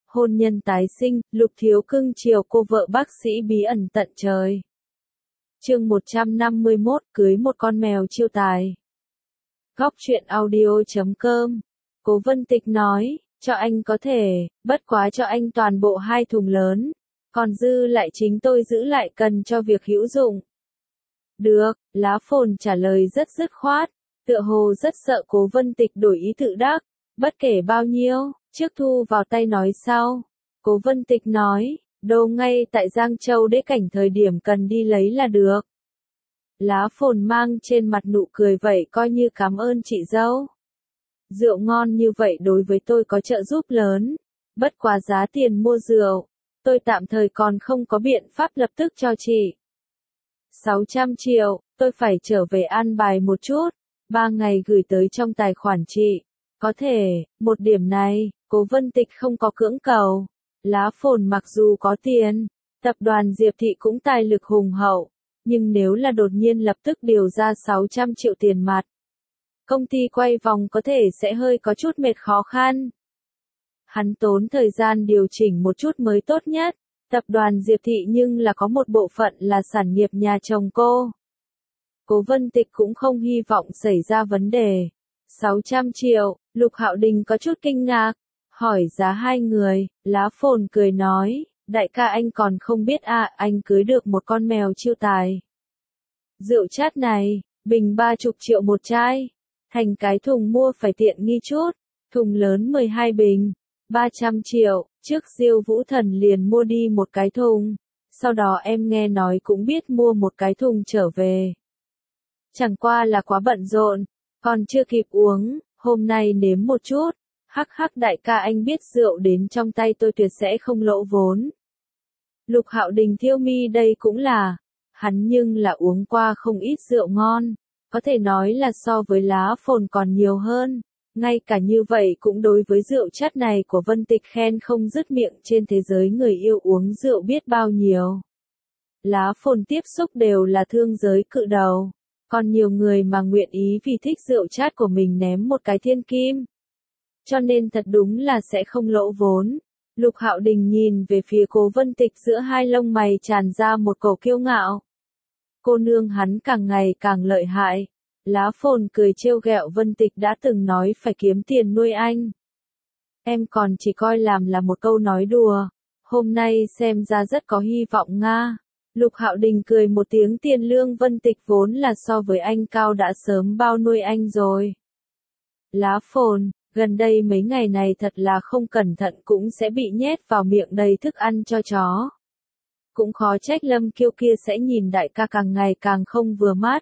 hôn nhân tái sinh, Lục Thiếu cưng chiều cô vợ bác sĩ bí ẩn tận trời. Chương 151, cưới một con mèo chiêu tài. Góc truyện audio.com. Cố Vân Tịch nói, cho anh có thể, bất quá cho anh toàn bộ 2 thùng lớn, còn dư lại chính tôi giữ lại cần cho việc hữu dụng. Được, Lá Phồn trả lời rất dứt khoát, tựa hồ rất sợ Cố Vân Tịch đổi ý tự đắc, bất kể bao nhiêu, trước thu vào tay nói sau. Cố Vân Tịch nói, đồ ngay tại Giang Châu để cảnh thời điểm cần đi lấy là được. Lá Phồn mang trên mặt nụ cười vậy coi như cảm ơn chị dâu. Rượu ngon như vậy đối với tôi có trợ giúp lớn, bất quá giá tiền mua rượu, tôi tạm thời còn không có biện pháp lập tức cho chị. 600 triệu, tôi phải trở về an bài một chút, 3 ngày gửi tới trong tài khoản chị. Có thể, một điểm này, Cố Vân Tịch không có cưỡng cầu. Lá Phồn mặc dù có tiền, tập đoàn Diệp Thị cũng tài lực hùng hậu, nhưng nếu là đột nhiên lập tức điều ra 600 triệu tiền mặt, công ty quay vòng có thể sẽ hơi có chút mệt khó khăn. Hắn tốn thời gian điều chỉnh một chút mới tốt nhất. Tập đoàn Diệp Thị nhưng là có một bộ phận là sản nghiệp nhà chồng cô. Cố Vân Tịch cũng không hy vọng xảy ra vấn đề. 600 triệu, Lục Hạo Đình có chút kinh ngạc, hỏi giá 2 người, Lá Phồn cười nói, đại ca anh còn không biết à, anh cưới được một con mèo chiêu tài. Rượu chát này, bình 30 triệu một chai, thành cái thùng mua phải tiện nghi chút, thùng lớn 12 bình, 300 triệu, trước Diêu Vũ Thần liền mua đi một cái thùng, sau đó em nghe nói cũng biết mua một cái thùng trở về. Chẳng qua là quá bận rộn, còn chưa kịp uống, hôm nay nếm một chút, hắc hắc đại ca anh biết rượu đến trong tay tôi tuyệt sẽ không lỗ vốn. Lục Hạo Đình thiêu mi đây cũng là, hắn nhưng là uống qua không ít rượu ngon, có thể nói là so với Lá Phồn còn nhiều hơn. Ngay cả như vậy cũng đối với rượu chất này của Vân Tịch khen không dứt miệng, trên thế giới người yêu uống rượu biết bao nhiêu. Lá Phồn tiếp xúc đều là thương giới cự đầu, còn nhiều người mà nguyện ý vì thích rượu chát của mình ném một cái thiên kim. Cho nên thật đúng là sẽ không lỗ vốn. Lục Hạo Đình nhìn về phía Cố Vân Tịch, giữa hai lông mày tràn ra một cổ kiêu ngạo. Cô nương hắn càng ngày càng lợi hại. Lá Phồn cười trêu ghẹo Vân Tịch đã từng nói phải kiếm tiền nuôi anh. Em còn chỉ coi làm là một câu nói đùa, hôm nay xem ra rất có hy vọng nga. Lục Hạo Đình cười một tiếng, tiền lương Vân Tịch vốn là so với anh cao đã sớm bao nuôi anh rồi. Lá Phồn, gần đây mấy ngày này thật là không cẩn thận cũng sẽ bị nhét vào miệng đầy thức ăn cho chó. Cũng khó trách Lâm Kiêu kia sẽ nhìn đại ca càng ngày càng không vừa mắt.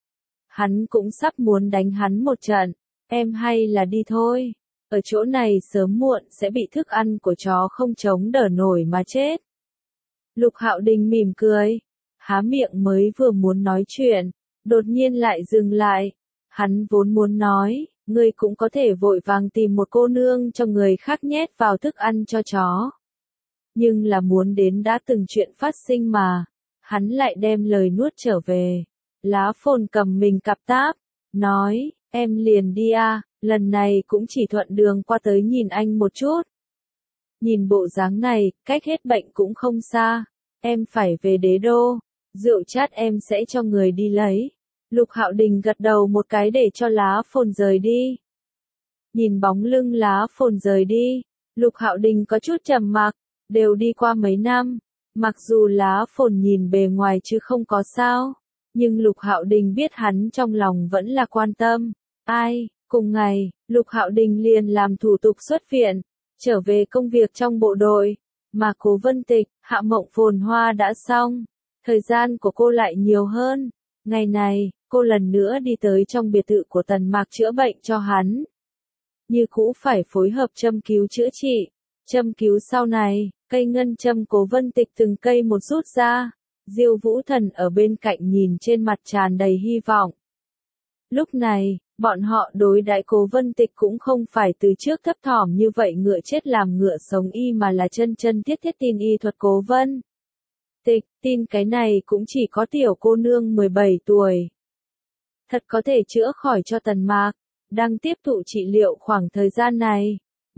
Hắn cũng sắp muốn đánh hắn một trận, em hay là đi thôi, ở chỗ này sớm muộn sẽ bị thức ăn của chó không chống đỡ nổi mà chết. Lục Hạo Đình mỉm cười, há miệng mới vừa muốn nói chuyện, đột nhiên lại dừng lại. Hắn vốn muốn nói, ngươi cũng có thể vội vàng tìm một cô nương cho người khác nhét vào thức ăn cho chó. Nhưng là muốn đến đã từng chuyện phát sinh mà, hắn lại đem lời nuốt trở về. Lá Phồn cầm mình cặp táp, nói, em liền đi à, lần này cũng chỉ thuận đường qua tới nhìn anh một chút. Nhìn bộ dáng này, cách hết bệnh cũng không xa, em phải về Đế Đô, rượu chát em sẽ cho người đi lấy. Lục Hạo Đình gật đầu một cái để cho Lá Phồn rời đi. Nhìn bóng lưng Lá Phồn rời đi, Lục Hạo Đình có chút trầm mặc, đều đi qua mấy năm, mặc dù Lá Phồn nhìn bề ngoài chứ không có sao. Nhưng Lục Hạo Đình biết hắn trong lòng vẫn là quan tâm. Ai, cùng ngày, Lục Hạo Đình liền làm thủ tục xuất viện, trở về công việc trong bộ đội, mà Cố Vân Tịch, Hạ Mộng Phồn Hoa đã xong, thời gian của cô lại nhiều hơn. Ngày này, cô lần nữa đi tới trong biệt thự của Tần Mạc chữa bệnh cho hắn. Như cũ phải phối hợp châm cứu chữa trị, châm cứu sau này, cây ngân châm Cố Vân Tịch từng cây một rút ra. Diêu Vũ Thần ở bên cạnh nhìn trên mặt tràn đầy hy vọng. Lúc này, bọn họ đối đãi Cố Vân Tịch cũng không phải từ trước thấp thỏm như vậy, ngựa chết làm ngựa sống y, mà là chân chân thiết thiết tin y thuật Cố Vân Tịch, tin cái này cũng chỉ có tiểu cô nương 17 tuổi. Thật có thể chữa khỏi cho Tần Mạc, đang tiếp thụ trị liệu khoảng thời gian này.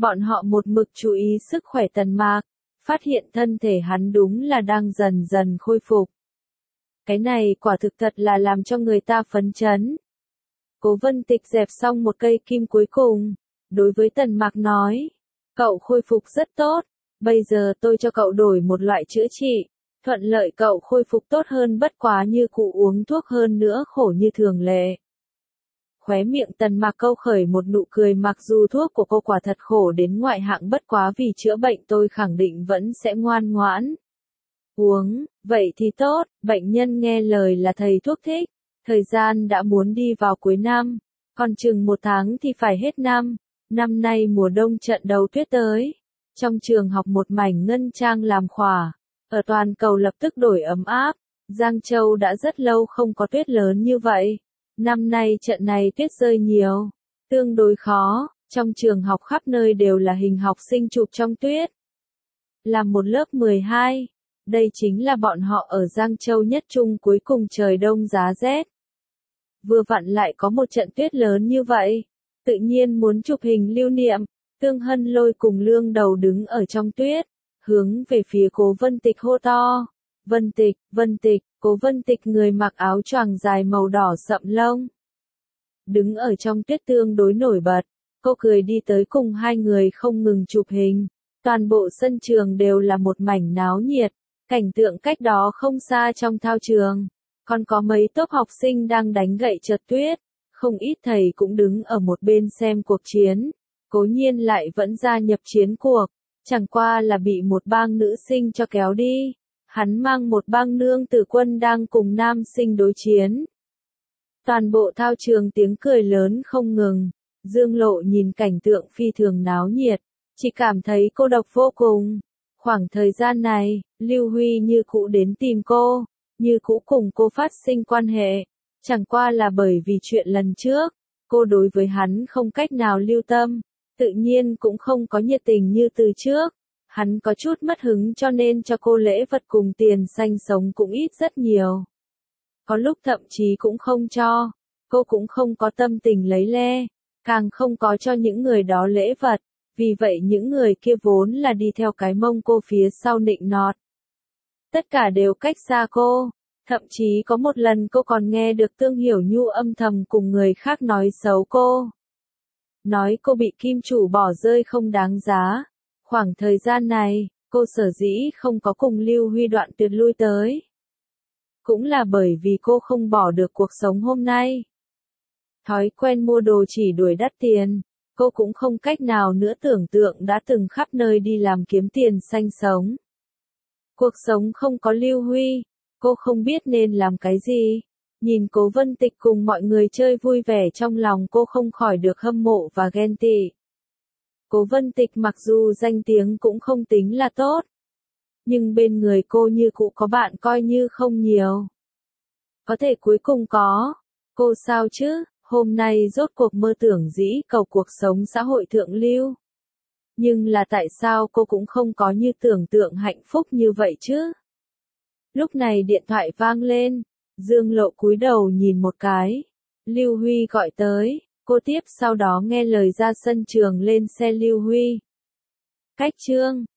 Bọn họ một mực chú ý sức khỏe Tần Mạc, phát hiện thân thể hắn đúng là đang dần dần khôi phục. Cái này quả thực thật là làm cho người ta phấn chấn. Cố Vân Tịch dẹp xong một cây kim cuối cùng, đối với Tần Mạc nói, cậu khôi phục rất tốt, bây giờ tôi cho cậu đổi một loại chữa trị, thuận lợi cậu khôi phục tốt hơn bất quá như cụ uống thuốc hơn nữa khổ như thường lệ. Khóe miệng Tần Mạc câu khởi một nụ cười, mặc dù thuốc của cô quả thật khổ đến ngoại hạng bất quá vì chữa bệnh tôi khẳng định vẫn sẽ ngoan ngoãn uống, vậy thì tốt, bệnh nhân nghe lời là thầy thuốc thích. Thời gian đã muốn đi vào cuối năm, còn chừng 1 tháng thì phải hết năm. Năm nay mùa đông trận đầu tuyết tới. Trong trường học một mảnh ngân trang làm khỏa. Ở toàn cầu lập tức đổi ấm áp. Giang Châu đã rất lâu không có tuyết lớn như vậy. Năm nay trận này tuyết rơi nhiều. Tương đối khó. Trong trường học khắp nơi đều là hình học sinh chụp trong tuyết. Là một lớp 12. Đây chính là bọn họ ở Giang Châu nhất trung cuối cùng trời đông giá rét. Vừa vặn lại có một trận tuyết lớn như vậy. Tự nhiên muốn chụp hình lưu niệm. Tương Hân Lôi cùng Lương Đầu đứng ở trong tuyết. Hướng về phía Cố Vân Tịch hô to. Vân Tịch, Cố Vân Tịch người mặc áo choàng dài màu đỏ sậm lông. Đứng ở trong tuyết tương đối nổi bật. Cô cười đi tới cùng hai người không ngừng chụp hình. Toàn bộ sân trường đều là một mảnh náo nhiệt. Cảnh tượng cách đó không xa trong thao trường. Còn có mấy tốp học sinh đang đánh gậy trượt tuyết. Không ít thầy cũng đứng ở một bên xem cuộc chiến. Cố Nhiên lại vẫn gia nhập chiến cuộc. Chẳng qua là bị một bang nữ sinh cho kéo đi. Hắn mang một bang nương tử quân đang cùng nam sinh đối chiến. Toàn bộ thao trường tiếng cười lớn không ngừng. Dương Lộ nhìn cảnh tượng phi thường náo nhiệt. Chỉ cảm thấy cô độc vô cùng. Khoảng thời gian này, Lưu Huy như cũ đến tìm cô. Như cũ cùng cô phát sinh quan hệ. Chẳng qua là bởi vì chuyện lần trước. Cô đối với hắn không cách nào lưu tâm. Tự nhiên cũng không có nhiệt tình như từ trước. Hắn có chút mất hứng cho nên cho cô lễ vật cùng tiền xanh sống cũng ít rất nhiều. Có lúc thậm chí cũng không cho. Cô cũng không có tâm tình lấy le. Càng không có cho những người đó lễ vật. Vì vậy những người kia vốn là đi theo cái mông cô phía sau nịnh nọt. Tất cả đều cách xa cô. Thậm chí có một lần cô còn nghe được Tương Hiểu Nhu âm thầm cùng người khác nói xấu cô. Nói cô bị kim chủ bỏ rơi không đáng giá. Khoảng thời gian này, cô sở dĩ không có cùng Lưu Huy đoạn tuyệt lui tới. Cũng là bởi vì cô không bỏ được cuộc sống hôm nay. Thói quen mua đồ chỉ đuổi đắt tiền. Cô cũng không cách nào nữa tưởng tượng đã từng khắp nơi đi làm kiếm tiền xanh sống. Cuộc sống không có Lưu Huy. Cô không biết nên làm cái gì. Nhìn Cố Vân Tịch cùng mọi người chơi vui vẻ trong lòng cô không khỏi được hâm mộ và ghen tị. Cố Vân Tịch mặc dù danh tiếng cũng không tính là tốt. Nhưng bên người cô như cũ có bạn coi như không nhiều. Có thể cuối cùng có. Cô sao chứ, hôm nay rốt cuộc mơ tưởng dĩ cầu cuộc sống xã hội thượng lưu. Nhưng là tại sao cô cũng không có như tưởng tượng hạnh phúc như vậy chứ? Lúc này điện thoại vang lên. Dương Lộ cúi đầu nhìn một cái. Lưu Huy gọi tới. Cô tiếp sau đó nghe lời ra sân trường lên xe Lưu Huy. Cách chương